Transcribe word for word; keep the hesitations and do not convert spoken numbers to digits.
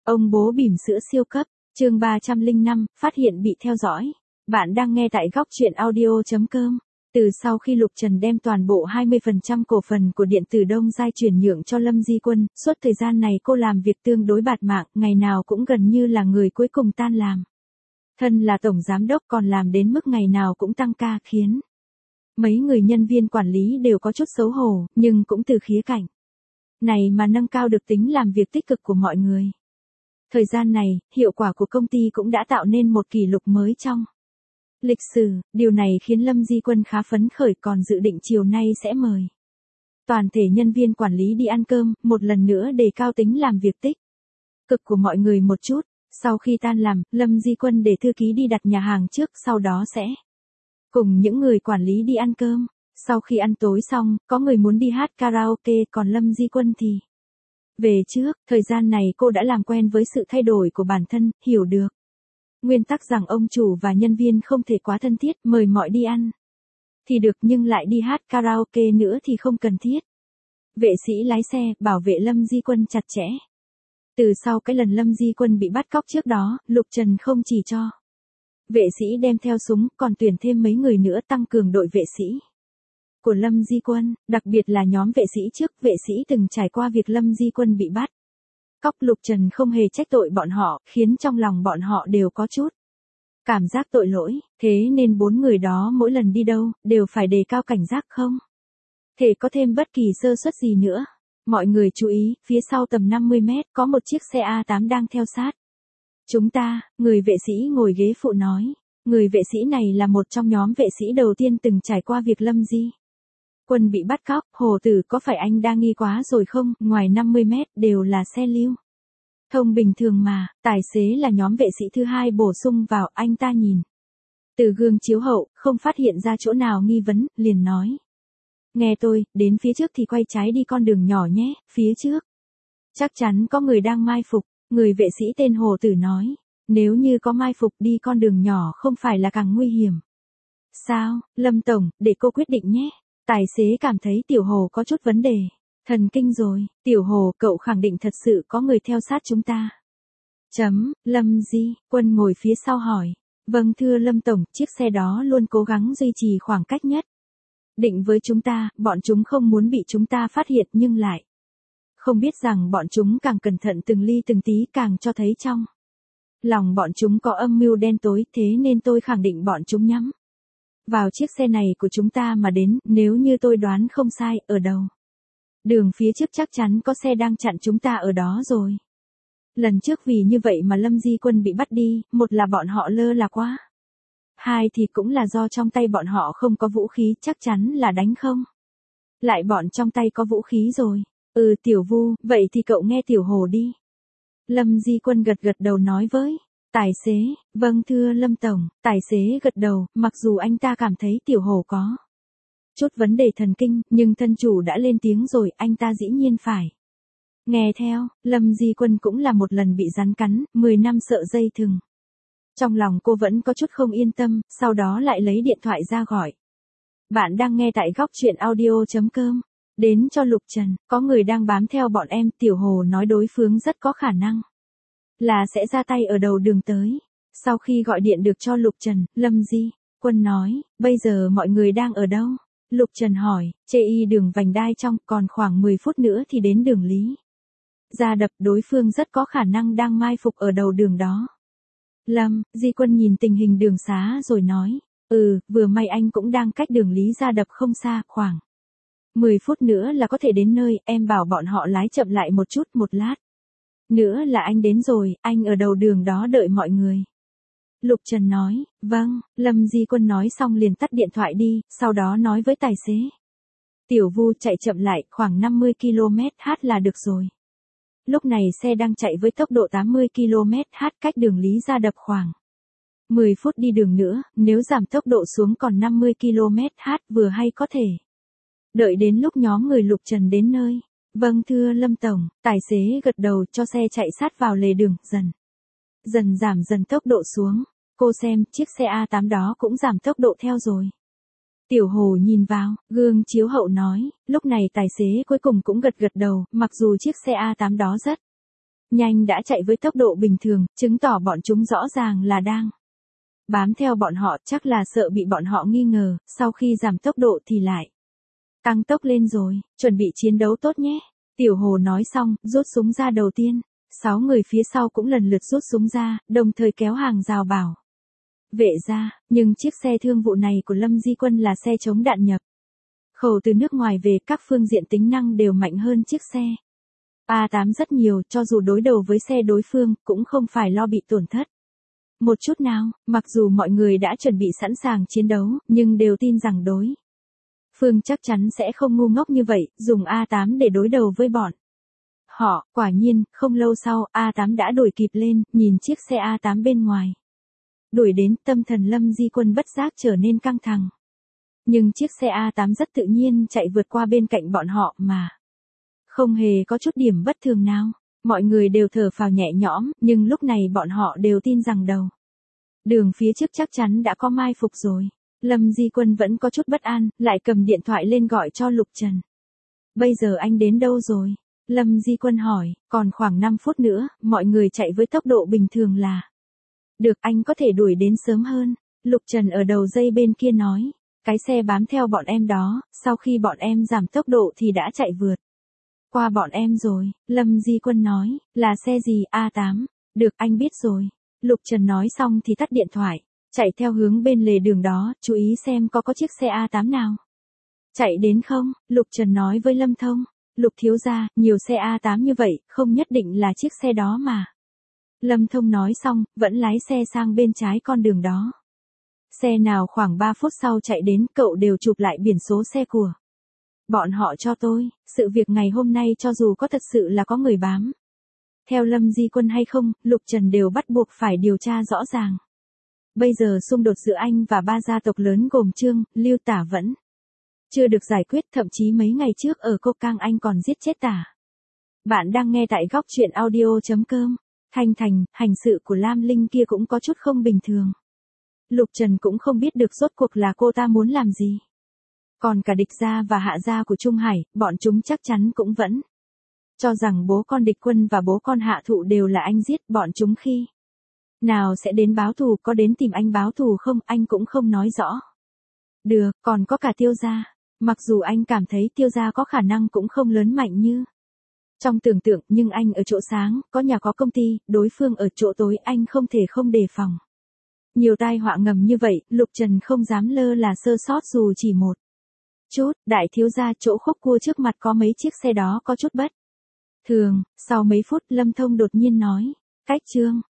Ông bố bỉm sữa siêu cấp, chương ba trăm lẻ năm, phát hiện bị theo dõi. Bạn đang nghe tại góc truyện audio chấm com. Từ sau khi Lục Trần đem toàn bộ hai mươi phần trăm cổ phần của điện tử Đông Giai chuyển nhượng cho Lâm Di Quân, suốt thời gian này cô làm việc tương đối bạt mạng, ngày nào cũng gần như là người cuối cùng tan làm. Thân là tổng giám đốc còn làm đến mức ngày nào cũng tăng ca khiến mấy người nhân viên quản lý đều có chút xấu hổ, nhưng cũng từ khía cạnh này mà nâng cao được tính làm việc tích cực của mọi người. Thời gian này, hiệu quả của công ty cũng đã tạo nên một kỷ lục mới trong lịch sử, điều này khiến Lâm Di Quân khá phấn khởi, còn dự định chiều nay sẽ mời toàn thể nhân viên quản lý đi ăn cơm, một lần nữa đề cao tính làm việc tích cực của mọi người một chút. Sau khi tan làm, Lâm Di Quân để thư ký đi đặt nhà hàng trước, sau đó sẽ cùng những người quản lý đi ăn cơm. Sau khi ăn tối xong, có người muốn đi hát karaoke, còn Lâm Di Quân thì về trước. Thời gian này cô đã làm quen với sự thay đổi của bản thân, hiểu được nguyên tắc rằng ông chủ và nhân viên không thể quá thân thiết, mời mọi đi ăn thì được nhưng lại đi hát karaoke nữa thì không cần thiết. Vệ sĩ lái xe, bảo vệ Lâm Di Quân chặt chẽ. Từ sau cái lần Lâm Di Quân bị bắt cóc trước đó, Lục Trần không chỉ cho vệ sĩ đem theo súng, còn tuyển thêm mấy người nữa tăng cường đội vệ sĩ của Lâm Di Quân, đặc biệt là nhóm vệ sĩ trước vệ sĩ từng trải qua việc Lâm Di Quân bị bắt cóc. Lục Trần không hề trách tội bọn họ, khiến trong lòng bọn họ đều có chút cảm giác tội lỗi, thế nên bốn người đó mỗi lần đi đâu, đều phải đề cao cảnh giác không thể có thêm bất kỳ sơ suất gì nữa. Mọi người chú ý, phía sau tầm năm mươi mét, có một chiếc xe A tám đang theo sát chúng ta, người vệ sĩ ngồi ghế phụ nói. Người vệ sĩ này là một trong nhóm vệ sĩ đầu tiên từng trải qua việc Lâm Di Quân bị bắt cóc. Hồ tử, có phải anh đa nghi quá rồi không? Ngoài năm mươi mét đều là xe lưu thông bình thường mà. Tài xế là nhóm vệ sĩ thứ hai bổ sung vào. Anh ta nhìn từ gương chiếu hậu, không phát hiện ra chỗ nào nghi vấn, liền nói. Nghe tôi, đến phía trước thì quay trái đi con đường nhỏ nhé, phía trước chắc chắn có người đang mai phục. Người vệ sĩ tên Hồ Tử nói. Nếu như có mai phục, đi con đường nhỏ không phải là càng nguy hiểm sao? Lâm Tổng, để cô quyết định nhé. Tài xế cảm thấy Tiểu Hồ có chút vấn đề thần kinh rồi. Tiểu Hồ, cậu khẳng định thật sự có người theo sát chúng ta. Chấm. Lâm Di Quân ngồi phía sau hỏi. Vâng thưa Lâm Tổng, chiếc xe đó luôn cố gắng duy trì khoảng cách nhất định với chúng ta, bọn chúng không muốn bị chúng ta phát hiện nhưng lại không biết rằng bọn chúng càng cẩn thận từng ly từng tí càng cho thấy trong lòng bọn chúng có âm mưu đen tối, thế nên tôi khẳng định bọn chúng nhắm vào chiếc xe này của chúng ta mà đến. Nếu như tôi đoán không sai, ở đầu đường phía trước chắc chắn có xe đang chặn chúng ta ở đó rồi. Lần trước vì như vậy mà Lâm Di Quân bị bắt đi, một là bọn họ lơ là quá, hai thì cũng là do trong tay bọn họ không có vũ khí, chắc chắn là đánh không lại bọn trong tay có vũ khí rồi. Ừ Tiểu Vu, vậy thì cậu nghe Tiểu Hồ đi. Lâm Di Quân gật gật đầu nói với tài xế. Vâng thưa Lâm Tổng. Tài xế gật đầu, mặc dù anh ta cảm thấy Tiểu Hồ có chút vấn đề thần kinh, nhưng thân chủ đã lên tiếng rồi, anh ta dĩ nhiên phải nghe theo. Lâm Di Quân cũng là một lần bị rắn cắn, mười năm sợ dây thừng. Trong lòng cô vẫn có chút không yên tâm, sau đó lại lấy điện thoại ra gọi. Bạn đang nghe tại góc truyện audio chấm com. Đến cho Lục Trần, có người đang bám theo bọn em. Tiểu Hồ nói đối phương rất có khả năng là sẽ ra tay ở đầu đường tới. Sau khi gọi điện được cho Lục Trần, Lâm Di Quân nói, bây giờ mọi người đang ở đâu? Lục Trần hỏi, chê y đường vành đai trong, còn khoảng mười phút nữa thì đến đường Lý Gia Đập, đối phương rất có khả năng đang mai phục ở đầu đường đó. Lâm Di Quân nhìn tình hình đường xá rồi nói, ừ, vừa may anh cũng đang cách đường Lý Gia Đập không xa, khoảng mười phút nữa là có thể đến nơi. Em bảo bọn họ lái chậm lại một chút, một lát nữa là anh đến rồi, anh ở đầu đường đó đợi mọi người. Lục Trần nói, vâng. Lâm Di Quân nói xong liền tắt điện thoại đi, sau đó nói với tài xế. Tiểu Vu, chạy chậm lại, khoảng năm mươi ki lô mét h là được rồi. Lúc này xe đang chạy với tốc độ tám mươi ki lô mét h, cách đường Lý Gia Đập khoảng mười phút đi đường nữa, nếu giảm tốc độ xuống còn năm mươi ki lô mét h vừa hay có thể đợi đến lúc nhóm người Lục Trần đến nơi. Vâng thưa Lâm Tổng. Tài xế gật đầu, cho xe chạy sát vào lề đường, dần dần giảm dần tốc độ xuống. Cô xem, chiếc xe A tám đó cũng giảm tốc độ theo rồi. Tiểu Hồ nhìn vào gương chiếu hậu nói. Lúc này tài xế cuối cùng cũng gật gật đầu, mặc dù chiếc xe A tám đó rất nhanh đã chạy với tốc độ bình thường, chứng tỏ bọn chúng rõ ràng là đang bám theo bọn họ, chắc là sợ bị bọn họ nghi ngờ, sau khi giảm tốc độ thì lại tăng tốc lên rồi, chuẩn bị chiến đấu tốt nhé. Tiểu Hồ nói xong, rút súng ra đầu tiên. Sáu người phía sau cũng lần lượt rút súng ra, đồng thời kéo hàng rào bảo vệ ra, nhưng chiếc xe thương vụ này của Lâm Di Quân là xe chống đạn nhập khẩu từ nước ngoài về, các phương diện tính năng đều mạnh hơn chiếc xe A tám rất nhiều, cho dù đối đầu với xe đối phương, cũng không phải lo bị tổn thất một chút nào. Mặc dù mọi người đã chuẩn bị sẵn sàng chiến đấu, nhưng đều tin rằng đối phương chắc chắn sẽ không ngu ngốc như vậy, dùng A tám để đối đầu với bọn họ. Quả nhiên, không lâu sau, A tám đã đuổi kịp lên, nhìn chiếc xe A tám bên ngoài đuổi đến, tâm thần Lâm Di Quân bất giác trở nên căng thẳng. Nhưng chiếc xe A tám rất tự nhiên chạy vượt qua bên cạnh bọn họ mà không hề có chút điểm bất thường nào. Mọi người đều thở phào nhẹ nhõm, nhưng lúc này bọn họ đều tin rằng đầu đường phía trước chắc chắn đã có mai phục rồi. Lâm Di Quân vẫn có chút bất an, lại cầm điện thoại lên gọi cho Lục Trần. Bây giờ anh đến đâu rồi? Lâm Di Quân hỏi, còn khoảng năm phút nữa, mọi người chạy với tốc độ bình thường là được, anh có thể đuổi đến sớm hơn. Lục Trần ở đầu dây bên kia nói, cái xe bám theo bọn em đó, sau khi bọn em giảm tốc độ thì đã chạy vượt qua bọn em rồi. Lâm Di Quân nói, là xe gì? A tám. Được, anh biết rồi. Lục Trần nói xong thì tắt điện thoại, chạy theo hướng bên lề đường đó, chú ý xem có có chiếc xe A tám nào chạy đến không. Lục Trần nói với Lâm Thông, Lục thiếu gia, nhiều xe A tám như vậy, không nhất định là chiếc xe đó mà. Lâm Thông nói xong, vẫn lái xe sang bên trái con đường đó. Xe nào khoảng ba phút sau chạy đến, cậu đều chụp lại biển số xe của bọn họ cho tôi. Sự việc ngày hôm nay cho dù có thật sự là có người bám theo Lâm Di Quân hay không, Lục Trần đều bắt buộc phải điều tra rõ ràng. Bây giờ xung đột giữa anh và ba gia tộc lớn gồm Trương, Lưu Tả vẫn chưa được giải quyết, thậm chí mấy ngày trước ở Cô Cang anh còn giết chết Tả. Bạn đang nghe tại góc truyện audio chấm com. Thanh Thành, hành sự của Lam Linh kia cũng có chút không bình thường. Lục Trần cũng không biết được rốt cuộc là cô ta muốn làm gì. Còn cả địch gia và hạ gia của Trung Hải, bọn chúng chắc chắn cũng vẫn cho rằng bố con địch quân và bố con hạ thụ đều là anh giết. Bọn chúng khi nào sẽ đến báo thù, có đến tìm anh báo thù không, anh cũng không nói rõ được. Còn có cả Tiêu gia, mặc dù anh cảm thấy Tiêu gia có khả năng cũng không lớn mạnh như trong tưởng tượng, nhưng anh ở chỗ sáng, có nhà có công ty, đối phương ở chỗ tối, anh không thể không đề phòng. Nhiều tai họa ngầm như vậy, Lục Trần không dám lơ là sơ sót dù chỉ một chút. Đại thiếu gia, chỗ khúc cua trước mặt có mấy chiếc xe đó có chút bất thường. Sau mấy phút, Lâm Thông đột nhiên nói, cách Trương